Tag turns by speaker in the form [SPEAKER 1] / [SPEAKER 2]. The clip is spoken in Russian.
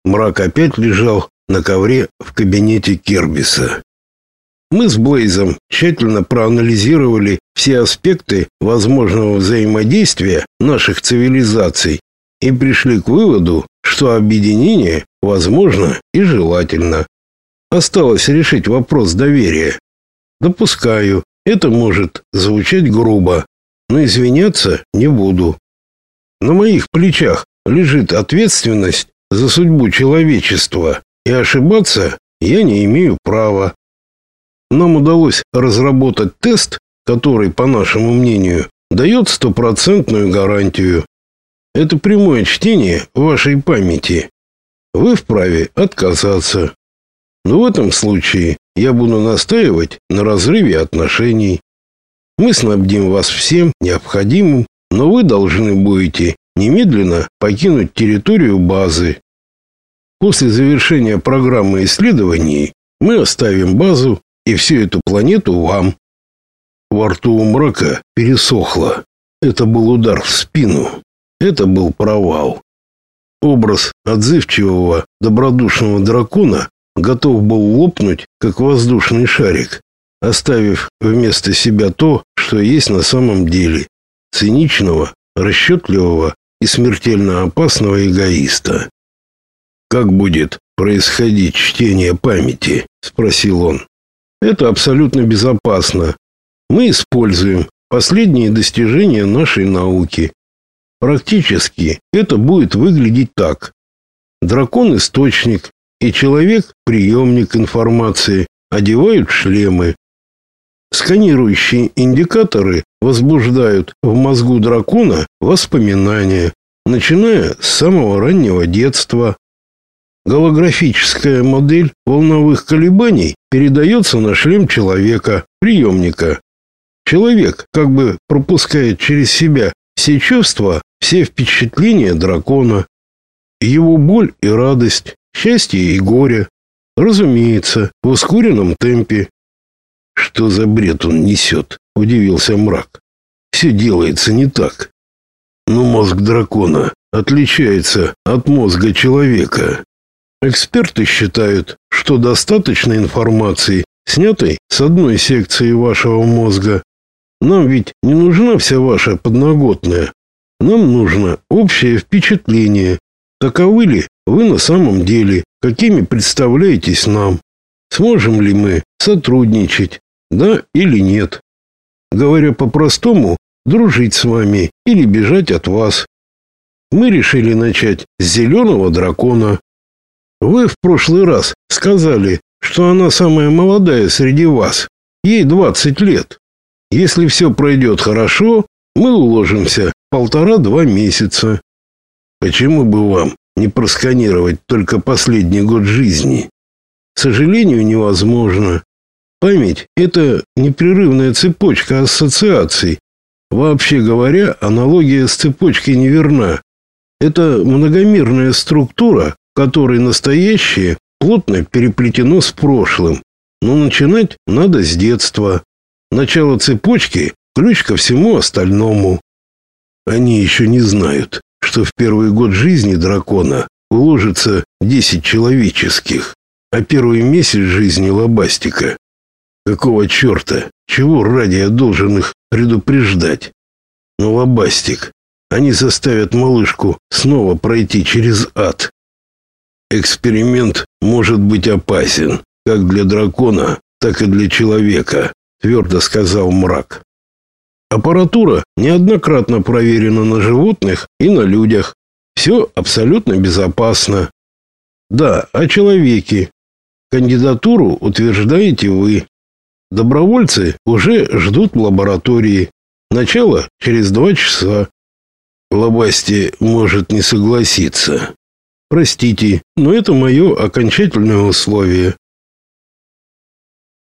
[SPEAKER 1] Мрак опять лежал на ковре в кабинете Кербиса. Мы с Блейзом тщательно проанализировали все аспекты возможного взаимодействия наших цивилизаций и пришли к выводу, что объединение возможно и желательно. Осталось решить вопрос доверия. Допускаю, это может звучать грубо, но извиняться не буду. На моих плечах лежит ответственность за судьбу человечества, и ошибаться я не имею права. Нам удалось разработать тест, который, по нашему мнению, дает стопроцентную гарантию. Это прямое чтение вашей памяти. Вы вправе отказаться. Но в этом случае я буду настаивать на разрыве отношений. Мы снабдим вас всем необходимым, но вы должны будете немедленно покинуть территорию базы. После завершения программы исследований мы оставим базу и всю эту планету вам. Во рту у Мрака пересохло. Это был удар в спину. Это был провал. Образ отзывчивого, добродушного дракона готов был лопнуть, как воздушный шарик, оставив вместо себя то, что есть на самом деле: циничного, расчетливого и смертельно опасного эгоиста. «Как будет происходить чтение памяти?» — спросил он. «Это абсолютно безопасно. Мы используем последние достижения нашей науки. Практически это будет выглядеть так. Дракон-источник и человек-приемник информации одевают шлемы. Сканирующие индикаторы возбуждают в мозгу дракона воспоминания, начиная с самого раннего детства. Голографическая модель волновых колебаний передается на шлем человека, приемника. Человек как бы пропускает через себя все чувства, все впечатления дракона, его боль и радость, счастье и горе, разумеется, в ускоренном темпе. «Что за бред он несет?» — удивился Мрак. «Все делается не так. Но мозг дракона отличается от мозга человека. Эксперты считают, что достаточно информации, снятой с одной секции вашего мозга. Нам ведь не нужна вся ваша подноготная. Нам нужно общее впечатление. Таковы ли вы на самом деле, какими представляетесь нам? Сможем ли мы сотрудничать, да или нет? Говоря по-простому, дружить с вами или бежать от вас. Мы решили начать с зеленого дракона. Вы в прошлый раз сказали, что она самая молодая среди вас. Ей 20 лет. Если все пройдет хорошо, мы уложимся 1,5-2 месяца. Почему бы вам не просканировать только последний год жизни? К сожалению, невозможно. Память – это непрерывная цепочка ассоциаций. Вообще говоря, аналогия с цепочкой неверна. Это многомерная структура, в которой настоящее плотно переплетено с прошлым. Но начинать надо с детства. Начало цепочки – ключ ко всему остальному. Они еще не знают, что в первый год жизни дракона уложится 10 человеческих, а первый месяц жизни лобастика. Какого черта? Чего ради я должен их предупреждать? Но лобастик, они заставят малышку снова пройти через ад. Эксперимент может быть опасен, как для дракона, так и для человека, твердо сказал Мрак. Аппаратура неоднократно проверена на животных и на людях. Все абсолютно безопасно. Да, о человеке. Кандидатуру утверждаете вы. Добровольцы уже ждут в лаборатории. Начало через 2 часа. Лобасти может не согласиться. Простите, но это мое окончательное условие.